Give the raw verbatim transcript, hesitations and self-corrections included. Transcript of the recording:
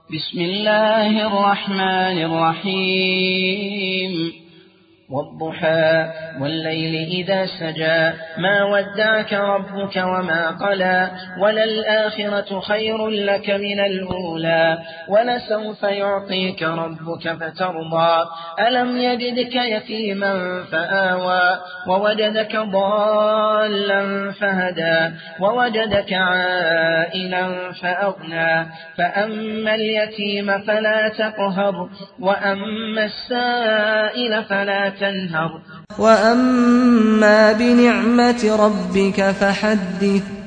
بسم الله الرحمن الرحيم والضحى والليل إذا سجى ما ودعك ربك وما قلى وللآخرة خير لك من الأولى ولسوف يعطيك ربك فترضى ألم يجدك يتيما فآوى ووجدك ضالا فهدى ووجدك عائلا فأغنى فأما اليتيم فلا تقهر وأما السائل فلا تنهر وأما بنعمة ربك فحدث